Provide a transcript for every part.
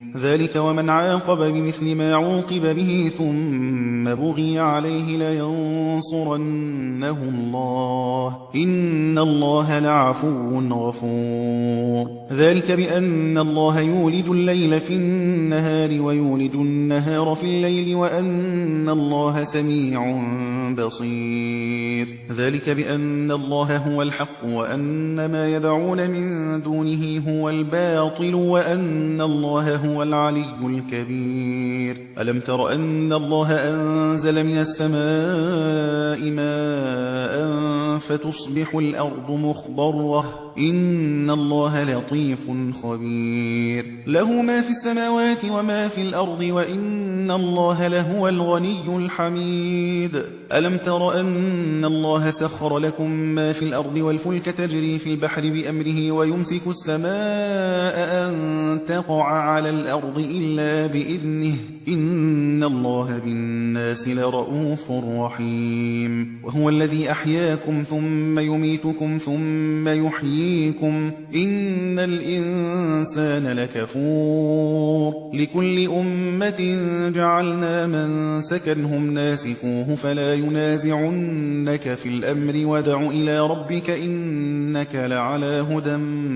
ذلك ومن عاقب بمثل ما عوقب به ثم بغي عليه لينصرنه الله إن الله لعفو غفور ذلك بأن الله يولج الليل في النهار ويولج النهار في الليل وأن الله سميع بصير ذلك بأن الله هو الحق وأن ما يدعون من دونه هو الباطل وأن الله هو العلي الكبير ألم تر أن الله أنزل من السماء ماء فتصبح الأرض مخضرة إن الله لطيف خبير له ما في السماوات وما في الأرض وإن الله لهو الغني الحميد ألم تر أن الله سخر لكم ما في الأرض والفلك تجري في البحر بأمره ويمسك السماء أن تقع على الأرض إلا بإذنه إن الله بالناس لرؤوف رحيم وهو الذي أحياكم ثم يميتكم ثم يحييكم إن الإنسان لكفور لكل أمة جعلنا من سكنهم ناسكوه فلا ينازعنك في الأمر ودع إلى ربك إنك لعلى هدى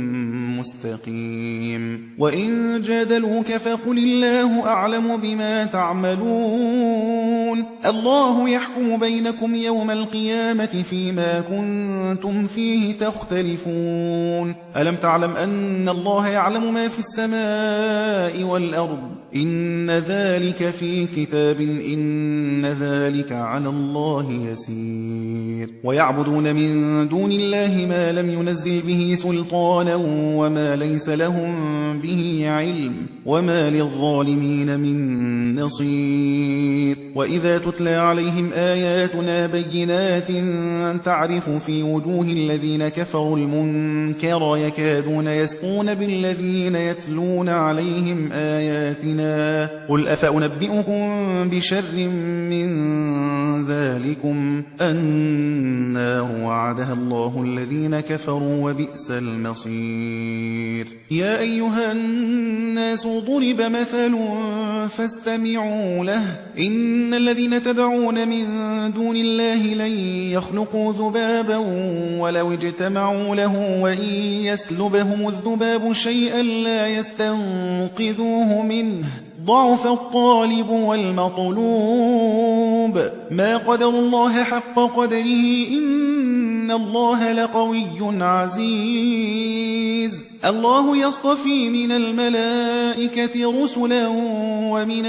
مستقيم وإن جادلوك فقل الله أعلم بما تعملون الله يحكم بينكم يوم القيامة فيما كنتم فيه تختلفون ألم تعلم أن الله يعلم ما في السماء والأرض إن ذلك في كتاب إن ذلك على الله يسير ويعبدون من دون الله ما لم ينزل به سلطانا وما ليس لهم به علم وما للظالمين من نصير وإذا تتلى عليهم آياتنا بينات تعرف في وجوه الذين كفروا المنكر يكادون يسقون بالذين يتلون عليهم آياتنا قل أفأنبئكم بشر من ذلكم النار وعدها الله الذين كفروا وبئس المصير يا أيها الناس ضرب مثل فاستمعوا له إن الذين تدعون من دون الله لن يخلقوا ذبابا ولو اجتمعوا له وإن يسلبهم الذباب شيئا لا يستنقذوه منه ضعف الطالب والمطلوب ما قدر الله حق قدره إن الله لقوي عزيز الله يصطفي من الملائكة رسلا ومن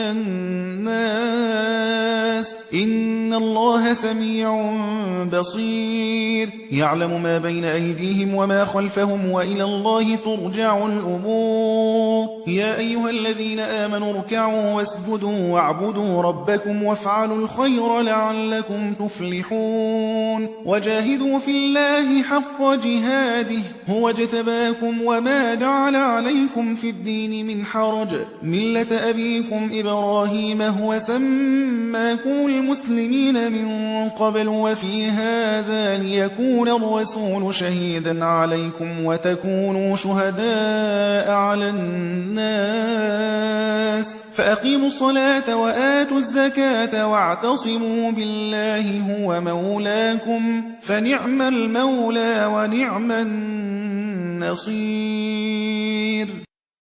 الناس إن الله سميع بصير يعلم ما بين أيديهم وما خلفهم وإلى الله ترجع الأمور يا أيها الذين آمنوا اركعوا واسجدوا واعبدوا ربكم وافعلوا الخير لعلكم تفلحون وجاهدوا في الله حق جهاده هو اجتباكم وما جعل عليكم في الدين من حرج ملة أبيكم إبراهيم هو سماكم المسلمين من قبل وفي هذا ليكون الرسول شهيدا عليكم وتكونوا شهداء على الناس فأقيموا الصلاة وآتوا الزكاة واعتصموا بالله هو مولاكم فنعم المولى ونعم النصير